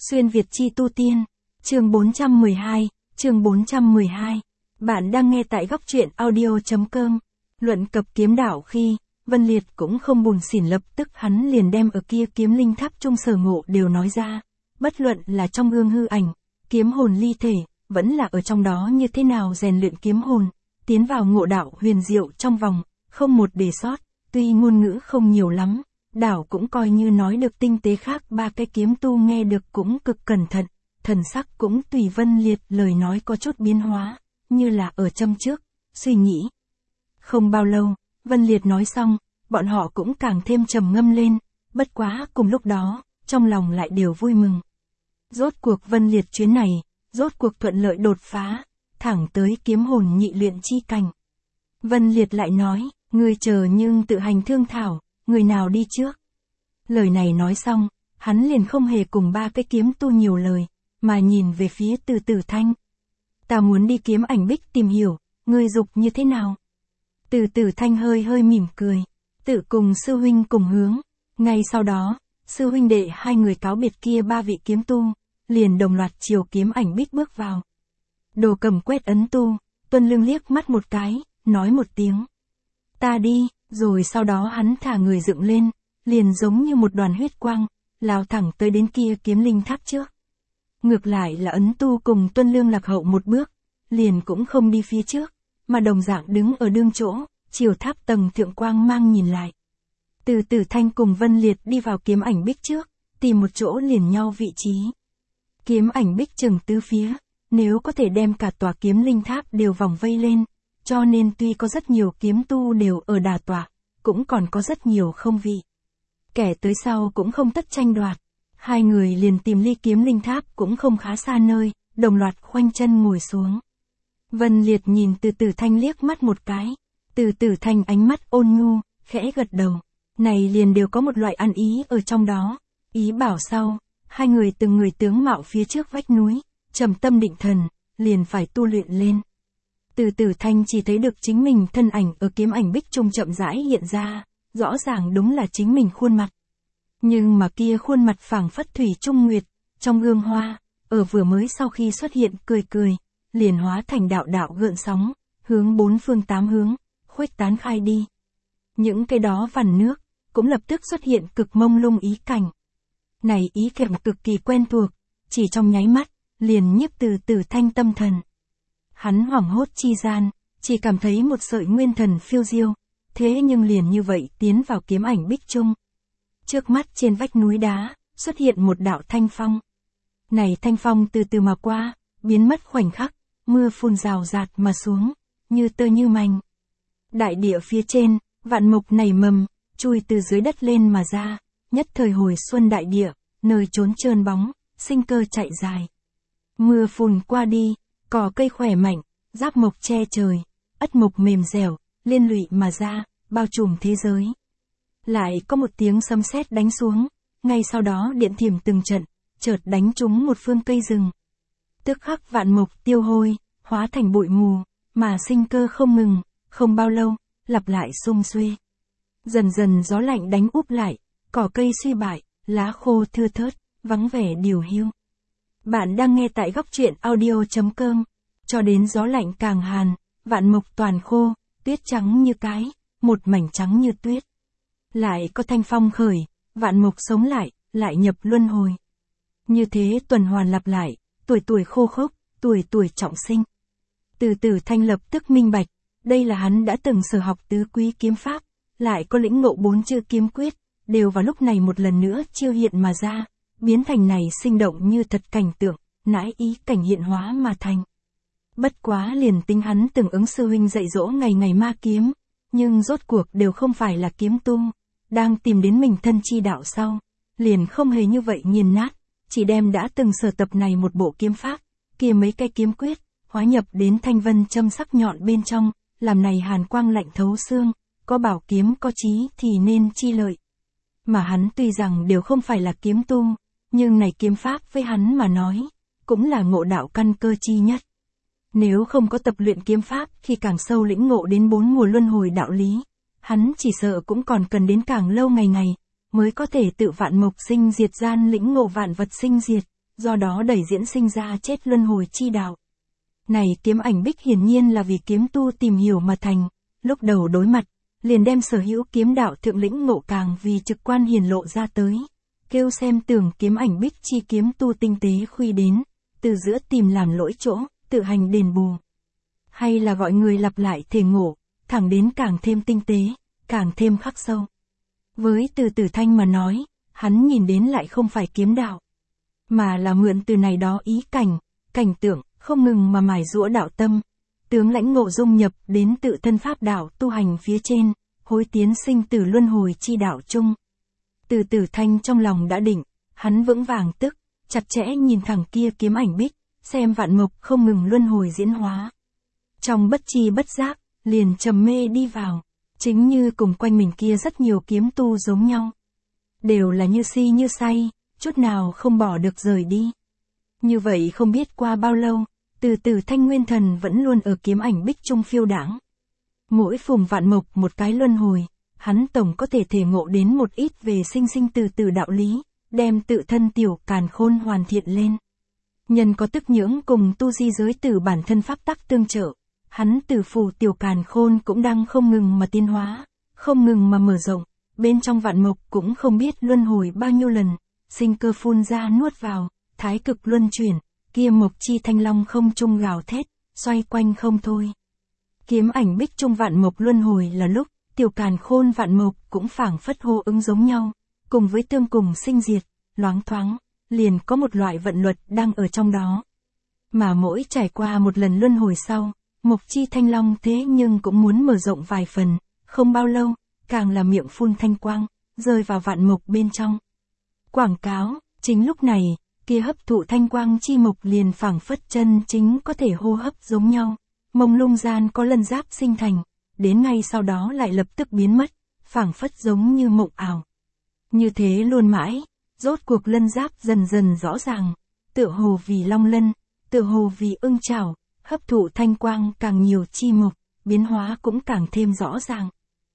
Xuyên Việt chi tu tiên, chương 412, chương 412. Bạn đang nghe tại góc truyện audio.com. Luận cập kiếm đạo khi, Vân Liệt cũng không buồn xỉn, lập tức hắn liền đem ở kia kiếm linh tháp trung sở ngộ đều nói ra. Bất luận là trong gương hư ảnh, kiếm hồn ly thể, vẫn là ở trong đó như thế nào rèn luyện kiếm hồn, tiến vào ngộ đạo huyền diệu trong vòng, không một để sót, tuy ngôn ngữ không nhiều lắm. Đảo cũng coi như nói được tinh tế, khác ba cái kiếm tu nghe được cũng cực cẩn thận, thần sắc cũng tùy Vân Liệt lời nói có chút biến hóa, như là ở châm trước, suy nghĩ. Không bao lâu, Vân Liệt nói xong, bọn họ cũng càng thêm trầm ngâm lên, bất quá cùng lúc đó, trong lòng lại đều vui mừng. Rốt cuộc Vân Liệt chuyến này, rốt cuộc thuận lợi đột phá, thẳng tới kiếm hồn nhị luyện chi cảnh. Vân Liệt lại nói, ngươi chờ nhưng tự hành thương thảo. Người nào đi trước? Lời này nói xong, hắn liền không hề cùng ba cái kiếm tu nhiều lời, mà nhìn về phía Từ Tử Thanh. Ta muốn đi kiếm ảnh bích tìm hiểu, ngươi dục như thế nào? Từ Tử Thanh hơi hơi mỉm cười, tự cùng sư huynh cùng hướng. Ngay sau đó, sư huynh đệ hai người cáo biệt kia ba vị kiếm tu, liền đồng loạt chiều kiếm ảnh bích bước vào. Đồ Cầm quét ấn tu, Tuân Lương liếc mắt một cái, nói một tiếng. Ta đi. Rồi sau đó hắn thả người dựng lên, liền giống như một đoàn huyết quang, lao thẳng tới đến kia kiếm linh tháp trước. Ngược lại là ấn tu cùng Tuân Lương lạc hậu một bước, liền cũng không đi phía trước, mà đồng dạng đứng ở đương chỗ, chiều tháp tầng thượng quang mang nhìn lại. Từ Tử Thanh cùng Vân Liệt đi vào kiếm ảnh bích trước, tìm một chỗ liền nhau vị trí. Kiếm ảnh bích chừng tứ phía, nếu có thể đem cả tòa kiếm linh tháp đều vòng vây lên. Cho nên tuy có rất nhiều kiếm tu đều ở đà tọa, cũng còn có rất nhiều không vị. Kẻ tới sau cũng không tất tranh đoạt. Hai người liền tìm ly kiếm linh tháp cũng không khá xa nơi, đồng loạt khoanh chân ngồi xuống. Vân Liệt nhìn Từ Tử Thanh liếc mắt một cái. Từ Tử Thanh ánh mắt ôn nhu, khẽ gật đầu. Này liền đều có một loại ăn ý ở trong đó. Ý bảo sau, hai người từng người tướng mạo phía trước vách núi, trầm tâm định thần, liền phải tu luyện lên. Từ Tử Thanh chỉ thấy được chính mình thân ảnh ở kiếm ảnh bích trung chậm rãi hiện ra, rõ ràng đúng là chính mình khuôn mặt. Nhưng mà kia khuôn mặt phảng phất thủy trung nguyệt, trong gương hoa, ở vừa mới sau khi xuất hiện cười cười, liền hóa thành đạo đạo gợn sóng, hướng bốn phương tám hướng, khuếch tán khai đi. Những cái đó vằn nước, cũng lập tức xuất hiện cực mông lung ý cảnh. Này ý cảnh cực kỳ quen thuộc, chỉ trong nháy mắt, liền nhiếp Từ Tử Thanh tâm thần. Hắn hoảng hốt chi gian, chỉ cảm thấy một sợi nguyên thần phiêu diêu, thế nhưng liền như vậy tiến vào kiếm ảnh bích trung. Trước mắt trên vách núi đá, xuất hiện một đạo thanh phong. Này thanh phong từ từ mà qua, biến mất khoảnh khắc, mưa phùn rào rạt mà xuống, như tơ như mành. Đại địa phía trên, vạn mộc nảy mầm, chui từ dưới đất lên mà ra, nhất thời hồi xuân đại địa, nơi trốn trơn bóng, sinh cơ chạy dài. Mưa phùn qua đi, cỏ cây khỏe mạnh, giáp mộc che trời, ất mộc mềm dẻo, liên lụy mà ra, bao trùm thế giới. Lại có một tiếng sấm sét đánh xuống, ngay sau đó điện thiểm từng trận, chợt đánh trúng một phương cây rừng. Tức khắc vạn mộc tiêu hôi, hóa thành bụi mù, mà sinh cơ không ngừng, không bao lâu, lặp lại sum suê. Dần dần gió lạnh đánh úp lại, cỏ cây suy bại, lá khô thưa thớt, vắng vẻ điều hiu. Bạn đang nghe tại góc truyện audio.com. Cho đến gió lạnh càng hàn, vạn mộc toàn khô, tuyết trắng như cái, một mảnh trắng như tuyết. Lại có thanh phong khởi, vạn mộc sống lại nhập luân hồi. Như thế tuần hoàn lặp lại, tuổi tuổi khô khốc, tuổi tuổi trọng sinh. Từ Tử Thanh lập tức minh bạch, đây là hắn đã từng sở học tứ quý kiếm pháp, lại có lĩnh ngộ 4 chữ kiếm quyết, đều vào lúc này một lần nữa chiêu hiện mà ra, biến thành này sinh động như thật cảnh tượng, nãi ý cảnh hiện hóa mà thành. Bất quá liền tính hắn từng ứng sư huynh dạy dỗ ngày ngày ma kiếm, nhưng rốt cuộc đều không phải là kiếm tu, đang tìm đến mình thân chi đạo sau, liền không hề như vậy nghiền nát, chỉ đem đã từng sở tập này một bộ kiếm pháp, kia mấy cái kiếm quyết, hóa nhập đến thanh vân châm sắc nhọn bên trong, làm này hàn quang lạnh thấu xương, có bảo kiếm có chí thì nên chi lợi. Mà hắn tuy rằng đều không phải là kiếm tu, nhưng này kiếm pháp với hắn mà nói, cũng là ngộ đạo căn cơ chi nhất. Nếu không có tập luyện kiếm pháp khi càng sâu lĩnh ngộ đến 4 mùa luân hồi đạo lý, hắn chỉ sợ cũng còn cần đến càng lâu ngày ngày, mới có thể tự vạn mộc sinh diệt gian lĩnh ngộ vạn vật sinh diệt, do đó đẩy diễn sinh ra chết luân hồi chi đạo. Này kiếm ảnh bích hiển nhiên là vì kiếm tu tìm hiểu mà thành, lúc đầu đối mặt, liền đem sở hữu kiếm đạo thượng lĩnh ngộ càng vì trực quan hiển lộ ra tới. Kêu xem tưởng kiếm ảnh bích chi kiếm tu tinh tế khuy đến, từ giữa tìm làm lỗi chỗ, tự hành đền bù. Hay là gọi người lặp lại thể ngộ, thẳng đến càng thêm tinh tế, càng thêm khắc sâu. Với Từ Tử Thanh mà nói, hắn nhìn đến lại không phải kiếm đạo, mà là mượn từ này đó ý cảnh, cảnh tượng, không ngừng mà mài giũa đạo tâm, tướng lãnh ngộ dung nhập đến tự thân pháp đạo tu hành phía trên, hối tiến sinh tử luân hồi chi đạo chung. Từ Tử Thanh trong lòng đã định, hắn vững vàng tức, chặt chẽ nhìn thẳng kia kiếm ảnh bích, xem vạn mộc không ngừng luân hồi diễn hóa. Trong bất chi bất giác, liền trầm mê đi vào, chính như cùng quanh mình kia rất nhiều kiếm tu giống nhau. Đều là như si như say, chút nào không bỏ được rời đi. Như vậy không biết qua bao lâu, Từ Tử Thanh nguyên thần vẫn luôn ở kiếm ảnh bích trung phiêu đãng. Mỗi phùng vạn mộc một cái luân hồi, hắn tổng có thể thể ngộ đến một ít về sinh sinh từ từ đạo lý, đem tự thân tiểu càn khôn hoàn thiện lên. Nhân có tức nhưỡng cùng tu di giới tử bản thân pháp tắc tương trợ, hắn tử phù tiểu càn khôn cũng đang không ngừng mà tiến hóa, không ngừng mà mở rộng, bên trong vạn mộc cũng không biết luân hồi bao nhiêu lần, sinh cơ phun ra nuốt vào, thái cực luân chuyển, kia mộc chi thanh long không trung gào thét, xoay quanh không thôi. Kiếm ảnh bích trung vạn mộc luân hồi là lúc, tiểu càn khôn vạn mộc cũng phảng phất hô ứng giống nhau, cùng với tương cùng sinh diệt, loáng thoáng, liền có một loại vận luật đang ở trong đó. Mà mỗi trải qua một lần luân hồi sau, mộc chi thanh long thế nhưng cũng muốn mở rộng vài phần, không bao lâu, càng là miệng phun thanh quang, rơi vào vạn mộc bên trong. Quảng cáo, chính lúc này, kia hấp thụ thanh quang chi mộc liền phảng phất chân chính có thể hô hấp giống nhau, mông lung gian có lân giáp sinh thành, đến ngay sau đó lại lập tức biến mất, phảng phất giống như mộng ảo. Như thế luôn mãi, rốt cuộc lân giáp dần dần rõ ràng, tựa hồ vì long lân, tựa hồ vì ưng chảo, hấp thụ thanh quang càng nhiều chi mộc, biến hóa cũng càng thêm rõ ràng.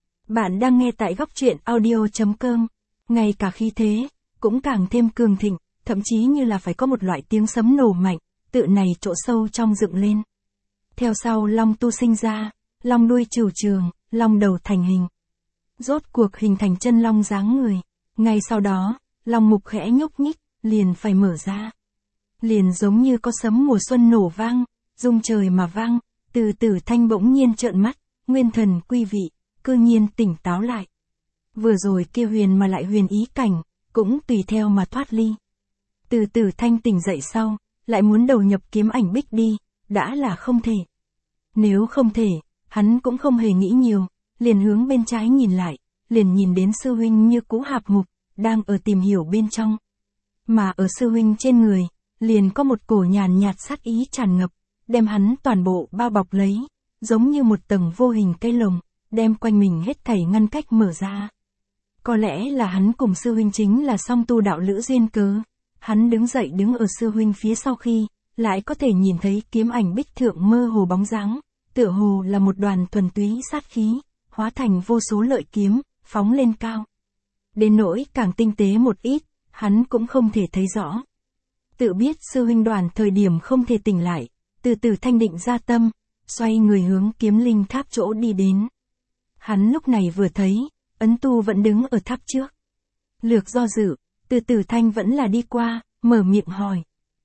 Bạn đang nghe tại góc truyện audio.com, ngay cả khí thế, cũng càng thêm cường thịnh, thậm chí như là phải có một loại tiếng sấm nổ mạnh, tự này chỗ sâu trong dựng lên. Theo sau long tu sinh ra, long đuôi trừu trường, long đầu thành hình. Rốt cuộc hình thành chân long dáng người, ngay sau đó, long mục khẽ nhúc nhích, liền phải mở ra. Liền giống như có sấm mùa xuân nổ vang, rung trời mà vang, Từ Tử Thanh bỗng nhiên trợn mắt, nguyên thần quy vị, cư nhiên tỉnh táo lại. Vừa rồi kia huyền mà lại huyền ý cảnh, cũng tùy theo mà thoát ly. Từ Tử Thanh tỉnh dậy sau, lại muốn đầu nhập kiếm ảnh bích đi, đã là không thể. Nếu không thể, hắn cũng không hề nghĩ nhiều, liền hướng bên trái nhìn lại, liền nhìn đến sư huynh như cũ hạp mục, đang ở tìm hiểu bên trong. Mà ở sư huynh trên người, liền có một cổ nhàn nhạt sát ý tràn ngập, đem hắn toàn bộ bao bọc lấy, giống như một tầng vô hình cây lồng, đem quanh mình hết thảy ngăn cách mở ra. Có lẽ là hắn cùng sư huynh chính là song tu đạo lữ duyên cớ, hắn đứng dậy đứng ở sư huynh phía sau khi, lại có thể nhìn thấy kiếm ảnh bích thượng mơ hồ bóng dáng, tựa hồ là một đoàn thuần túy sát khí, hóa thành vô số lợi kiếm, phóng lên cao. Đến nỗi càng tinh tế một ít, hắn cũng không thể thấy rõ. Tự biết sư huynh đoàn thời điểm không thể tỉnh lại, Từ Tử Thanh định ra tâm, xoay người hướng kiếm linh tháp chỗ đi đến. Hắn lúc này vừa thấy, Ấn Tu vẫn đứng ở tháp trước. Lược do dự, Từ Tử Thanh vẫn là đi qua, mở miệng hỏi.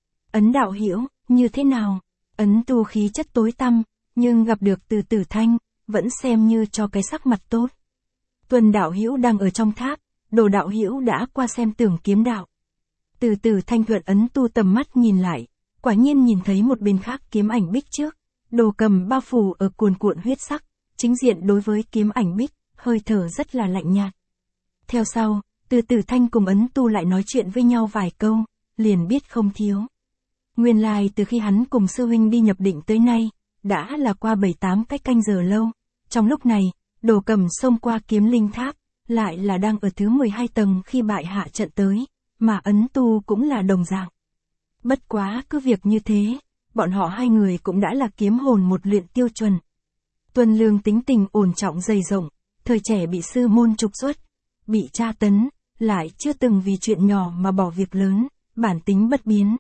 Ấn đạo hữu, như thế nào? Ấn Tu khí chất tối tăm, nhưng gặp được Từ Tử Thanh, vẫn xem như cho cái sắc mặt tốt. Tuần đạo hữu đang ở trong tháp, Đồ đạo hữu đã qua xem tưởng kiếm đạo. Từ Tử Thanh thuận Ấn Tu tầm mắt nhìn lại, quả nhiên nhìn thấy một bên khác kiếm ảnh bích trước, Đồ cầm bao phủ ở cuồn cuộn huyết sắc, chính diện đối với kiếm ảnh bích, hơi thở rất là lạnh nhạt. Theo sau, Từ Tử Thanh cùng Ấn Tu lại nói chuyện với nhau vài câu, liền biết không thiếu. Nguyên lai từ khi hắn cùng sư huynh đi nhập định tới nay, đã là qua 7-8 cái canh giờ lâu. Trong lúc này, Đồ cầm xông qua kiếm linh tháp, lại là đang ở thứ 12 tầng khi bại hạ trận tới, mà Ấn Tu cũng là đồng dạng. Bất quá cứ việc như thế, bọn họ hai người cũng đã là kiếm hồn một luyện tiêu chuẩn. Tuần Lương tính tình ổn trọng dày rộng, thời trẻ bị sư môn trục xuất, bị tra tấn, lại chưa từng vì chuyện nhỏ mà bỏ việc lớn, bản tính bất biến.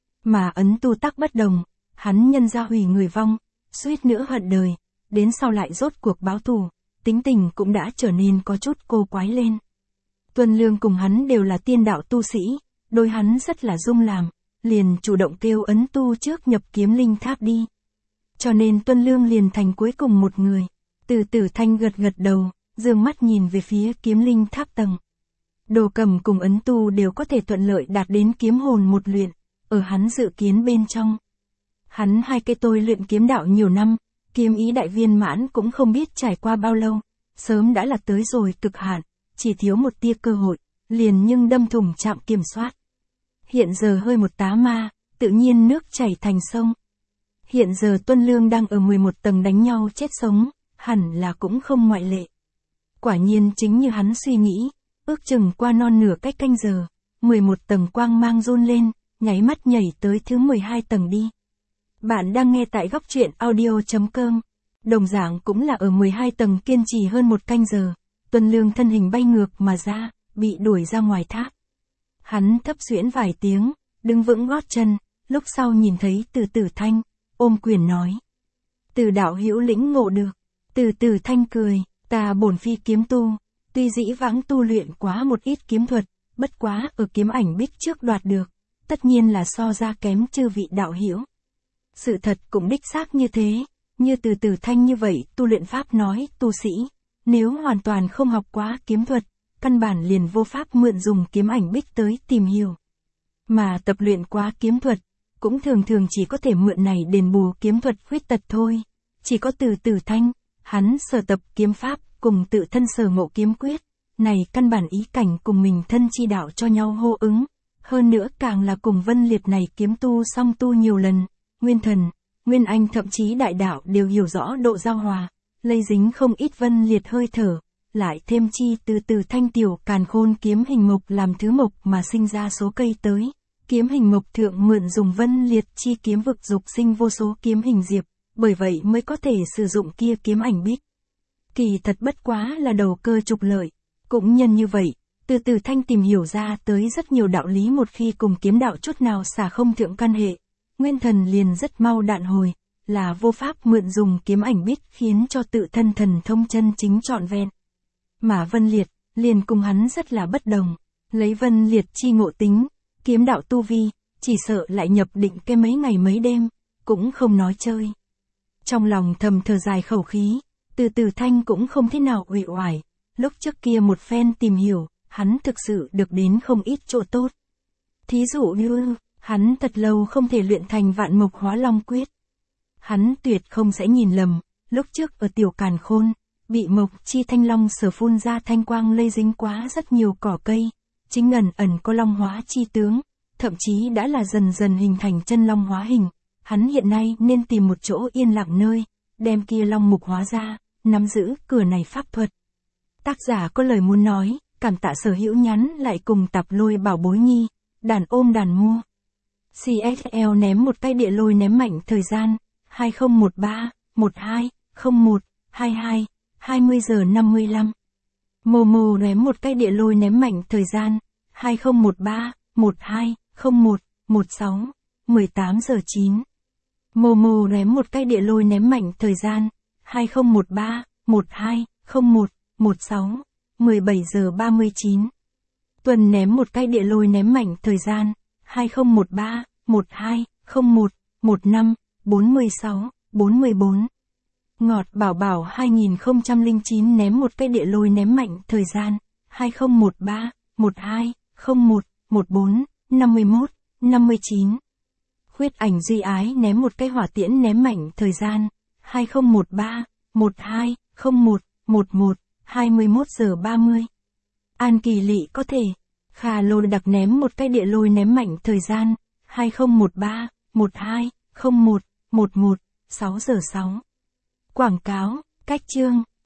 Mà Ấn Tu tắc bất đồng, hắn nhân ra hủy người vong, suýt nữa hận đời, đến sau lại rốt cuộc báo thù, tính tình cũng đã trở nên có chút cô quái lên. Tuân Lương cùng hắn đều là tiên đạo tu sĩ, đôi hắn rất là dung làm, liền chủ động kêu Ấn Tu trước nhập kiếm linh tháp đi. Cho nên Tuân Lương liền thành cuối cùng một người. Từ Tử Thanh gật gật đầu, dương mắt nhìn về phía kiếm linh tháp tầng. Đồ Cầm cùng Ấn Tu đều có thể thuận lợi đạt đến kiếm hồn một luyện, ở hắn dự kiến bên trong. Hắn hai cây tôi luyện kiếm đạo nhiều năm, kiếm ý đại viên mãn cũng không biết trải qua bao lâu, sớm đã là tới rồi cực hạn, chỉ thiếu một tia cơ hội, liền nhưng đâm thủng trạm kiểm soát. Hiện giờ hơi một tá ma, tự nhiên nước chảy thành sông. Hiện giờ Tuân Lương đang ở 11 tầng đánh nhau chết sống, hẳn là cũng không ngoại lệ. Quả nhiên chính như hắn suy nghĩ, ước chừng qua non nửa cách canh giờ, 11 tầng quang mang run lên, nháy mắt nhảy tới thứ 12 tầng đi. Bạn đang nghe tại góc truyện audio.com. Đồng dạng cũng là ở 12 tầng kiên trì hơn một canh giờ, Tuân Lương thân hình bay ngược mà ra, bị đuổi ra ngoài tháp. Hắn thấp xuyễn vài tiếng, đứng vững gót chân, lúc sau nhìn thấy Từ Tử Thanh, ôm quyền nói. Từ đạo hữu lĩnh ngộ được. Từ Tử Thanh cười, ta bổn phi kiếm tu, tuy dĩ vãng tu luyện quá một ít kiếm thuật, bất quá ở kiếm ảnh bích trước đoạt được, tất nhiên là so ra kém chư vị đạo hữu. Sự thật cũng đích xác như thế, như Từ Tử Thanh như vậy tu luyện pháp nói tu sĩ, nếu hoàn toàn không học quá kiếm thuật, căn bản liền vô pháp mượn dùng kiếm ảnh bích tới tìm hiểu. Mà tập luyện quá kiếm thuật, cũng thường thường chỉ có thể mượn này đền bù kiếm thuật khuyết tật thôi. Chỉ có Từ Tử Thanh, hắn sở tập kiếm pháp cùng tự thân sở ngộ kiếm quyết, này căn bản ý cảnh cùng mình thân chi đạo cho nhau hô ứng. Hơn nữa càng là cùng Vân Liệt này kiếm tu song tu nhiều lần, Nguyên Thần, Nguyên Anh thậm chí đại đạo đều hiểu rõ độ giao hòa, lây dính không ít Vân Liệt hơi thở, lại thêm chi Từ Tử Thanh tiểu càn khôn kiếm hình mộc làm thứ mộc mà sinh ra số cây tới. Kiếm hình mộc thượng mượn dùng Vân Liệt chi kiếm vực dục sinh vô số kiếm hình diệp, bởi vậy mới có thể sử dụng kia kiếm ảnh bích. Kỳ thật bất quá là đầu cơ trục lợi, cũng nhân như vậy, Từ Tử Thanh tìm hiểu ra tới rất nhiều đạo lý một khi cùng kiếm đạo chút nào xả không thượng căn hệ. Nguyên Thần liền rất mau đạn hồi, là vô pháp mượn dùng kiếm ảnh bích khiến cho tự thân thần thông chân chính trọn vẹn. Mà Vân Liệt, liền cùng hắn rất là bất đồng, lấy Vân Liệt chi ngộ tính, kiếm đạo tu vi, chỉ sợ lại nhập định cái mấy ngày mấy đêm, cũng không nói chơi. Trong lòng thầm thở dài khẩu khí, Từ Tử Thanh cũng không thế nào uể oải, lúc trước kia một phen tìm hiểu, hắn thực sự được đến không ít chỗ tốt. Thí dụ như, hắn thật lâu không thể luyện thành Vạn Mộc Hóa Long Quyết. Hắn tuyệt không sẽ nhìn lầm, lúc trước ở tiểu càn khôn, bị Mộc Chi Thanh Long sở phun ra thanh quang lây dính quá rất nhiều cỏ cây, chính ẩn ẩn có long hóa chi tướng, thậm chí đã là dần dần hình thành chân long hóa hình. Hắn hiện nay nên tìm một chỗ yên lặng nơi, đem kia long mục hóa ra, nắm giữ cửa này pháp thuật. Tác giả có lời muốn nói, cảm tạ sở hữu nhắn lại cùng Tạp Lôi Bảo Bối Nhi, đàn ôm đàn mua. CSL ném một cái địa lôi ném mạnh thời gian, 2013, 12, 01, 22, 20 giờ 55. Momo ném một cái địa lôi ném mạnh thời gian, 2013, 12, 01, 16, 18 giờ 9. Momo ném một cái địa lôi ném mạnh thời gian, 2013, 12, 01, 16, 17 giờ 39. Tuần ném một cái địa lôi ném mạnh thời gian, 2013, 12, 01, 15, 46, 44. Ngọt Bảo Bảo 2009 ném một cái địa lôi ném mạnh thời gian, 2013, 12, 01, 14, 51, 59. Khuyết Ảnh Duy Ái ném một cái hỏa tiễn ném mạnh thời gian, 2013, 12, 01, 11, 21 giờ 30. An Kỳ Lị có thể. Kha Lô Đặc ném một cái địa lôi ném mạnh thời gian, 2013, 12, 01, 11, 6 giờ 6. Quảng cáo, cách chương,